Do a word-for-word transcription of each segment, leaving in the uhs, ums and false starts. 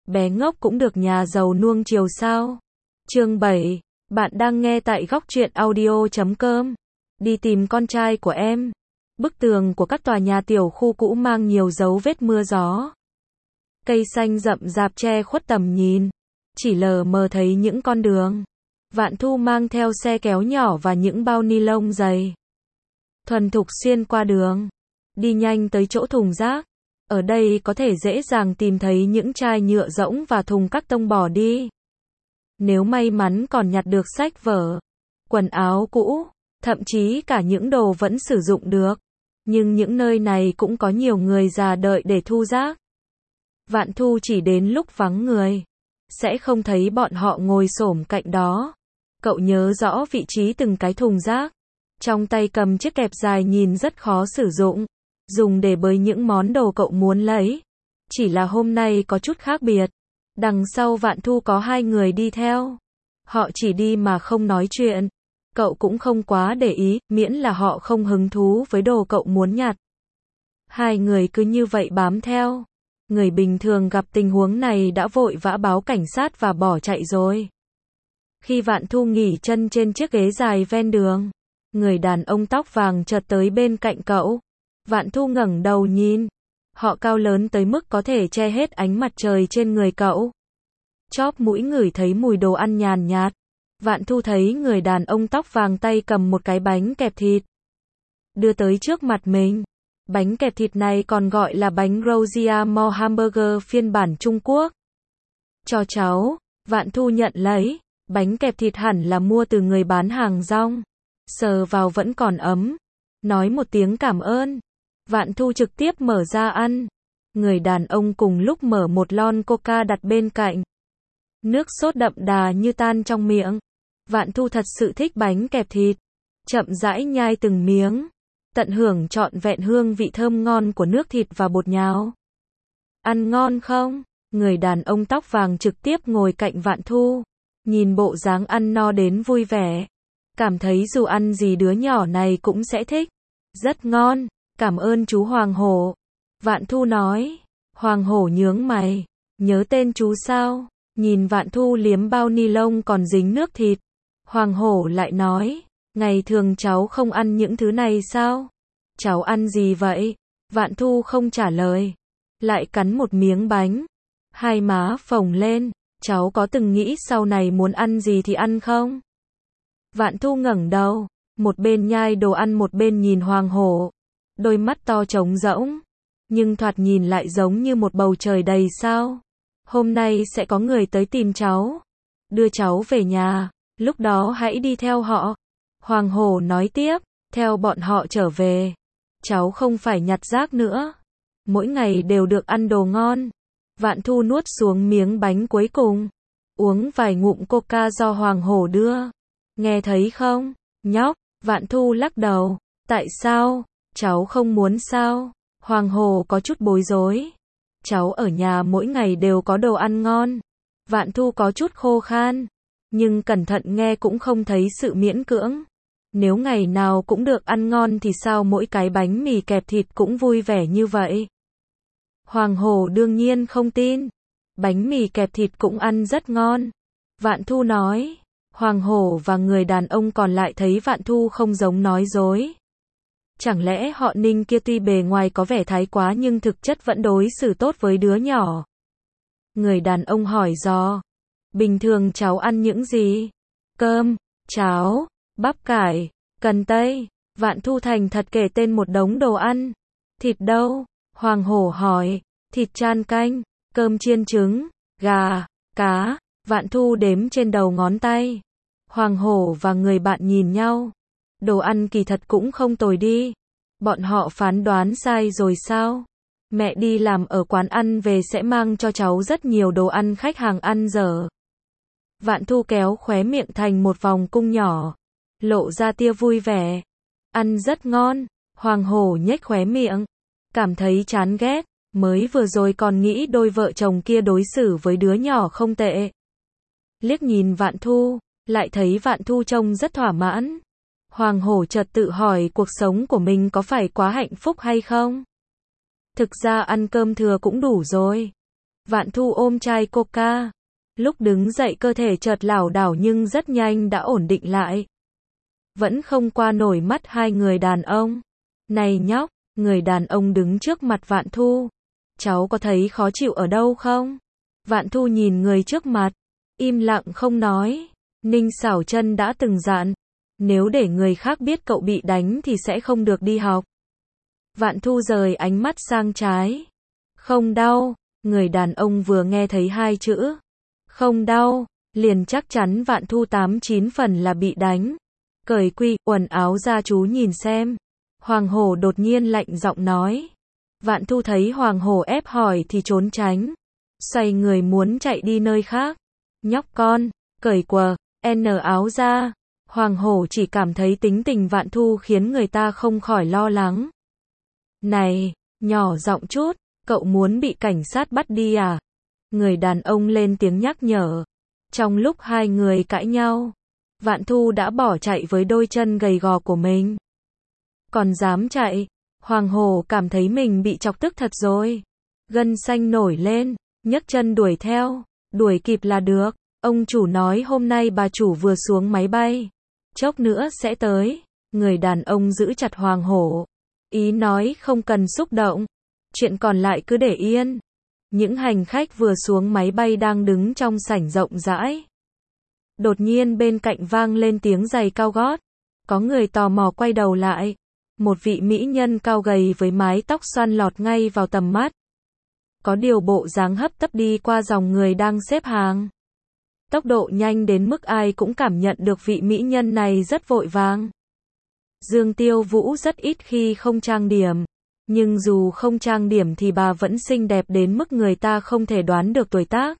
bé ngốc cũng được nhà giàu nuông chiều sao? Chương bảy, bạn đang nghe tại góc truyện audio chấm com. Đi tìm con trai của em. Bức tường của các tòa nhà tiểu khu cũ mang nhiều dấu vết mưa gió. Cây xanh rậm rạp che khuất tầm nhìn, chỉ lờ mờ thấy những con đường. Vạn Thu mang theo xe kéo nhỏ và những bao ni lông dày. Thuần thục xuyên qua đường, đi nhanh tới chỗ thùng rác. Ở đây có thể dễ dàng tìm thấy những chai nhựa rỗng và thùng các tông bỏ đi. Nếu may mắn còn nhặt được sách vở, quần áo cũ, thậm chí cả những đồ vẫn sử dụng được. Nhưng những nơi này cũng có nhiều người già đợi để thu rác. Vạn Thu chỉ đến lúc vắng người, sẽ không thấy bọn họ ngồi xổm cạnh đó. Cậu nhớ rõ vị trí từng cái thùng rác. Trong tay cầm chiếc kẹp dài nhìn rất khó sử dụng, dùng để bới những món đồ cậu muốn lấy. Chỉ là hôm nay có chút khác biệt. Đằng sau Vạn Thu có hai người đi theo. Họ chỉ đi mà không nói chuyện. Cậu cũng không quá để ý, miễn là họ không hứng thú với đồ cậu muốn nhặt. Hai người cứ như vậy bám theo. Người bình thường gặp tình huống này đã vội vã báo cảnh sát và bỏ chạy rồi. Khi Vạn Thu nghỉ chân trên chiếc ghế dài ven đường, người đàn ông tóc vàng chợt tới bên cạnh cậu. Vạn Thu ngẩng đầu nhìn. Họ cao lớn tới mức có thể che hết ánh mặt trời trên người cậu. Chóp mũi ngửi thấy mùi đồ ăn nhàn nhạt. Vạn Thu thấy người đàn ông tóc vàng tay cầm một cái bánh kẹp thịt, đưa tới trước mặt mình. Bánh kẹp thịt này còn gọi là bánh Rosia Mo Hamburger phiên bản Trung Quốc. Cho cháu. Vạn Thu nhận lấy. Bánh kẹp thịt hẳn là mua từ người bán hàng rong. Sờ vào vẫn còn ấm. Nói một tiếng cảm ơn. Vạn Thu trực tiếp mở ra ăn. Người đàn ông cùng lúc mở một lon coca đặt bên cạnh. Nước sốt đậm đà như tan trong miệng. Vạn Thu thật sự thích bánh kẹp thịt. Chậm rãi nhai từng miếng, tận hưởng trọn vẹn hương vị thơm ngon của nước thịt và bột nhào. Ăn ngon không? Người đàn ông tóc vàng trực tiếp ngồi cạnh Vạn Thu. Nhìn bộ dáng ăn no đến vui vẻ. Cảm thấy dù ăn gì đứa nhỏ này cũng sẽ thích. Rất ngon, cảm ơn chú Hoàng Hổ. Vạn Thu nói. Hoàng Hổ nhướng mày. Nhớ tên chú sao? Nhìn Vạn Thu liếm bao ni lông còn dính nước thịt. Hoàng Hổ lại nói. Ngày thường cháu không ăn những thứ này sao? Cháu ăn gì vậy? Vạn Thu không trả lời. Lại cắn một miếng bánh. Hai má phồng lên. Cháu có từng nghĩ sau này muốn ăn gì thì ăn không? Vạn Thu ngẩng đầu. Một bên nhai đồ ăn một bên nhìn Hoàng Hổ. Đôi mắt to trống rỗng. Nhưng thoạt nhìn lại giống như một bầu trời đầy sao. Hôm nay sẽ có người tới tìm cháu. Đưa cháu về nhà. Lúc đó hãy đi theo họ. Hoàng Hổ nói tiếp. Theo bọn họ trở về. Cháu không phải nhặt rác nữa. Mỗi ngày đều được ăn đồ ngon. Vạn Thu nuốt xuống miếng bánh cuối cùng. Uống vài ngụm coca do Hoàng Hổ đưa. Nghe thấy không, nhóc? Vạn Thu lắc đầu. Tại sao? Cháu không muốn sao? Hoàng Hổ có chút bối rối. Cháu ở nhà mỗi ngày đều có đồ ăn ngon. Vạn Thu có chút khô khan. Nhưng cẩn thận nghe cũng không thấy sự miễn cưỡng. Nếu ngày nào cũng được ăn ngon thì sao mỗi cái bánh mì kẹp thịt cũng vui vẻ như vậy? Hoàng Hổ đương nhiên không tin. Bánh mì kẹp thịt cũng ăn rất ngon. Vạn Thu nói. Hoàng Hổ và người đàn ông còn lại thấy Vạn Thu không giống nói dối. Chẳng lẽ họ Ninh kia tuy bề ngoài có vẻ thái quá nhưng thực chất vẫn đối xử tốt với đứa nhỏ? Người đàn ông hỏi dò. Bình thường cháu ăn những gì? Cơm, cháo, bắp cải, cần tây. Vạn Thu thành thật kể tên một đống đồ ăn. Thịt đâu? Hoàng Hổ hỏi. Thịt chan canh, cơm chiên trứng, gà, cá. Vạn Thu đếm trên đầu ngón tay. Hoàng Hổ và người bạn nhìn nhau. Đồ ăn kỳ thật cũng không tồi đi. Bọn họ phán đoán sai rồi sao? Mẹ đi làm ở quán ăn về sẽ mang cho cháu rất nhiều đồ ăn khách hàng ăn dở. Vạn Thu kéo khóe miệng thành một vòng cung nhỏ. Lộ ra tia vui vẻ. Ăn rất ngon. Hoàng Hổ nhếch khóe miệng. Cảm thấy chán ghét. Mới vừa rồi còn nghĩ đôi vợ chồng kia đối xử với đứa nhỏ không tệ. Liếc nhìn Vạn Thu. Lại thấy Vạn Thu trông rất thỏa mãn. Hoàng Hổ chợt tự hỏi cuộc sống của mình có phải quá hạnh phúc hay không? Thực ra ăn cơm thừa cũng đủ rồi. Vạn Thu ôm chai coca. Lúc đứng dậy cơ thể chợt lảo đảo nhưng rất nhanh đã ổn định lại. Vẫn không qua nổi mắt hai người đàn ông. Này nhóc, người đàn ông đứng trước mặt Vạn Thu. Cháu có thấy khó chịu ở đâu không? Vạn Thu nhìn người trước mặt, im lặng không nói. Ninh Xảo Chân đã từng dặn, nếu để người khác biết cậu bị đánh thì sẽ không được đi học. Vạn Thu rời ánh mắt sang trái. Không đau, người đàn ông vừa nghe thấy hai chữ không đau, liền chắc chắn Vạn Thu tám chín phần là bị đánh. Cởi quy, quần áo ra chú nhìn xem. Hoàng Hổ đột nhiên lạnh giọng nói. Vạn Thu thấy Hoàng Hổ ép hỏi thì trốn tránh. Xoay người muốn chạy đi nơi khác. Nhóc con, cởi quần áo ra. Hoàng Hổ chỉ cảm thấy tính tình Vạn Thu khiến người ta không khỏi lo lắng. Này, nhỏ giọng chút, cậu muốn bị cảnh sát bắt đi à? Người đàn ông lên tiếng nhắc nhở. Trong lúc hai người cãi nhau, Vạn Thu đã bỏ chạy với đôi chân gầy gò của mình. Còn dám chạy, Hoàng Hổ cảm thấy mình bị chọc tức thật rồi. Gân xanh nổi lên, nhấc chân đuổi theo, đuổi kịp là được. Ông chủ nói hôm nay bà chủ vừa xuống máy bay, chốc nữa sẽ tới. Người đàn ông giữ chặt Hoàng Hổ, ý nói không cần xúc động, chuyện còn lại cứ để yên. Những hành khách vừa xuống máy bay đang đứng trong sảnh rộng rãi. Đột nhiên bên cạnh vang lên tiếng giày cao gót. Có người tò mò quay đầu lại. Một vị mỹ nhân cao gầy với mái tóc xoăn lọt ngay vào tầm mắt. Có điều bộ dáng hấp tấp đi qua dòng người đang xếp hàng. Tốc độ nhanh đến mức ai cũng cảm nhận được vị mỹ nhân này rất vội vàng. Dương Tiêu Vũ rất ít khi không trang điểm. Nhưng dù không trang điểm thì bà vẫn xinh đẹp đến mức người ta không thể đoán được tuổi tác.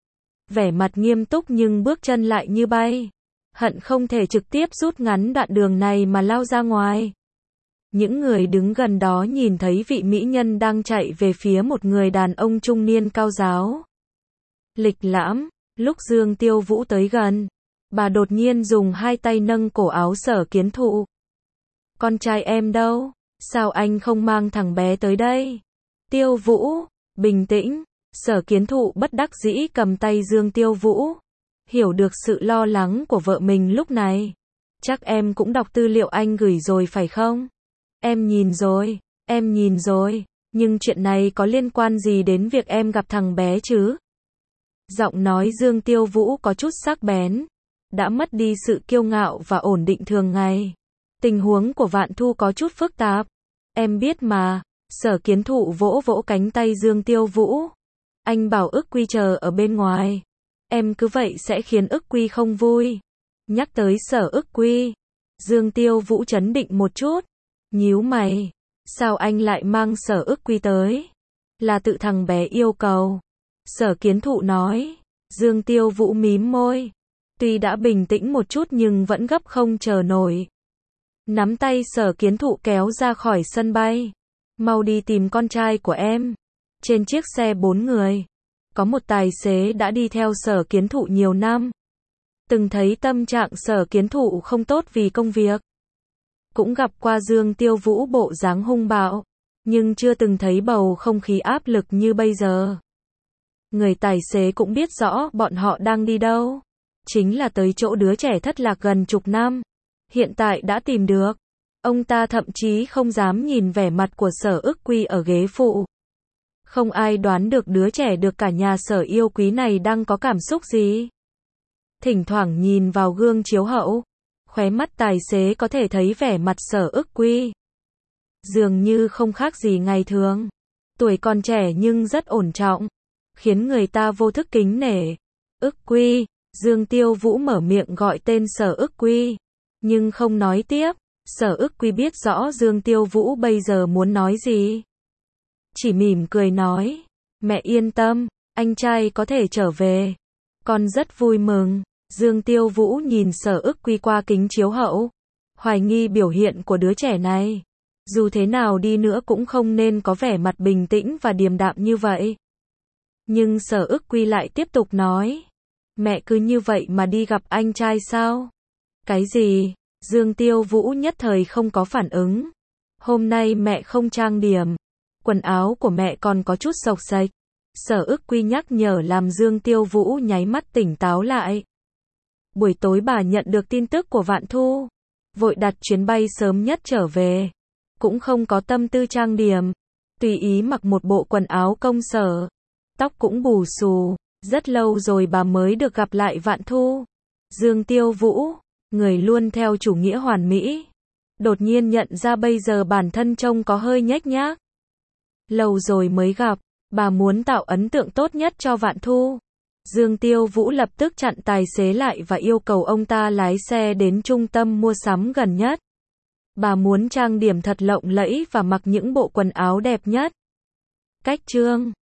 Vẻ mặt nghiêm túc nhưng bước chân lại như bay. Hận không thể trực tiếp rút ngắn đoạn đường này mà lao ra ngoài. Những người đứng gần đó nhìn thấy vị mỹ nhân đang chạy về phía một người đàn ông trung niên cao ráo. Lịch lãm, lúc Dương Tiêu Vũ tới gần, bà đột nhiên dùng hai tay nâng cổ áo Sở Kiến Thụ. Con trai em đâu? Sao anh không mang thằng bé tới đây? Tiêu Vũ, bình tĩnh. Sở Kiến Thụ bất đắc dĩ cầm tay Dương Tiêu Vũ. Hiểu được sự lo lắng của vợ mình lúc này. Chắc em cũng đọc tư liệu anh gửi rồi phải không? Em nhìn rồi, em nhìn rồi. Nhưng chuyện này có liên quan gì đến việc em gặp thằng bé chứ? Giọng nói Dương Tiêu Vũ có chút sắc bén. Đã mất đi sự kiêu ngạo và ổn định thường ngày. Tình huống của Vạn Thu có chút phức tạp. Em biết mà. Sở Kiến Thụ vỗ vỗ cánh tay Dương Tiêu Vũ. Anh bảo ức quy chờ ở bên ngoài. Em cứ vậy sẽ khiến ức quy không vui. Nhắc tới Sở ức quy, Dương Tiêu Vũ trấn định một chút. Nhíu mày. Sao anh lại mang Sở ức quy tới? Là tự thằng bé yêu cầu. Sở Kiến Thụ nói. Dương Tiêu Vũ mím môi. Tuy đã bình tĩnh một chút nhưng vẫn gấp không chờ nổi. Nắm tay Sở Kiến Thụ kéo ra khỏi sân bay. Mau đi tìm con trai của em. Trên chiếc xe bốn người, có một tài xế đã đi theo Sở Kiến Thụ nhiều năm. Từng thấy tâm trạng Sở Kiến Thụ không tốt vì công việc. Cũng gặp qua Dương Tiêu Vũ bộ dáng hung bạo. Nhưng chưa từng thấy bầu không khí áp lực như bây giờ. Người tài xế cũng biết rõ bọn họ đang đi đâu. Chính là tới chỗ đứa trẻ thất lạc gần chục năm. Hiện tại đã tìm được. Ông ta thậm chí không dám nhìn vẻ mặt của Sở ức quy ở ghế phụ. Không ai đoán được đứa trẻ được cả nhà Sở yêu quý này đang có cảm xúc gì. Thỉnh thoảng nhìn vào gương chiếu hậu, khóe mắt tài xế có thể thấy vẻ mặt Sở ức quy. Dường như không khác gì ngày thường. Tuổi còn trẻ nhưng rất ổn trọng, khiến người ta vô thức kính nể. Ức quy, Dương Tiêu Vũ mở miệng gọi tên Sở ức quy, nhưng không nói tiếp. Sở ức quy biết rõ Dương Tiêu Vũ bây giờ muốn nói gì. Chỉ mỉm cười nói, mẹ yên tâm, anh trai có thể trở về. Con rất vui mừng. Dương Tiêu Vũ nhìn Sở ức quy qua kính chiếu hậu, hoài nghi biểu hiện của đứa trẻ này. Dù thế nào đi nữa cũng không nên có vẻ mặt bình tĩnh và điềm đạm như vậy. Nhưng Sở ức quy lại tiếp tục nói, mẹ cứ như vậy mà đi gặp anh trai sao? Cái gì? Dương Tiêu Vũ nhất thời không có phản ứng. Hôm nay mẹ không trang điểm. Quần áo của mẹ còn có chút xộc xệch. Sở Ức Quy nhắc nhở làm Dương Tiêu Vũ nháy mắt tỉnh táo lại. Buổi tối bà nhận được tin tức của Vạn Thu, vội đặt chuyến bay sớm nhất trở về, cũng không có tâm tư trang điểm, tùy ý mặc một bộ quần áo công sở, tóc cũng bù xù, rất lâu rồi bà mới được gặp lại Vạn Thu. Dương Tiêu Vũ, người luôn theo chủ nghĩa hoàn mỹ, đột nhiên nhận ra bây giờ bản thân trông có hơi nhếch nhác. Lâu rồi mới gặp, bà muốn tạo ấn tượng tốt nhất cho Vạn Thu. Dương Tiêu Vũ lập tức chặn tài xế lại và yêu cầu ông ta lái xe đến trung tâm mua sắm gần nhất. Bà muốn trang điểm thật lộng lẫy và mặc những bộ quần áo đẹp nhất. Cách trương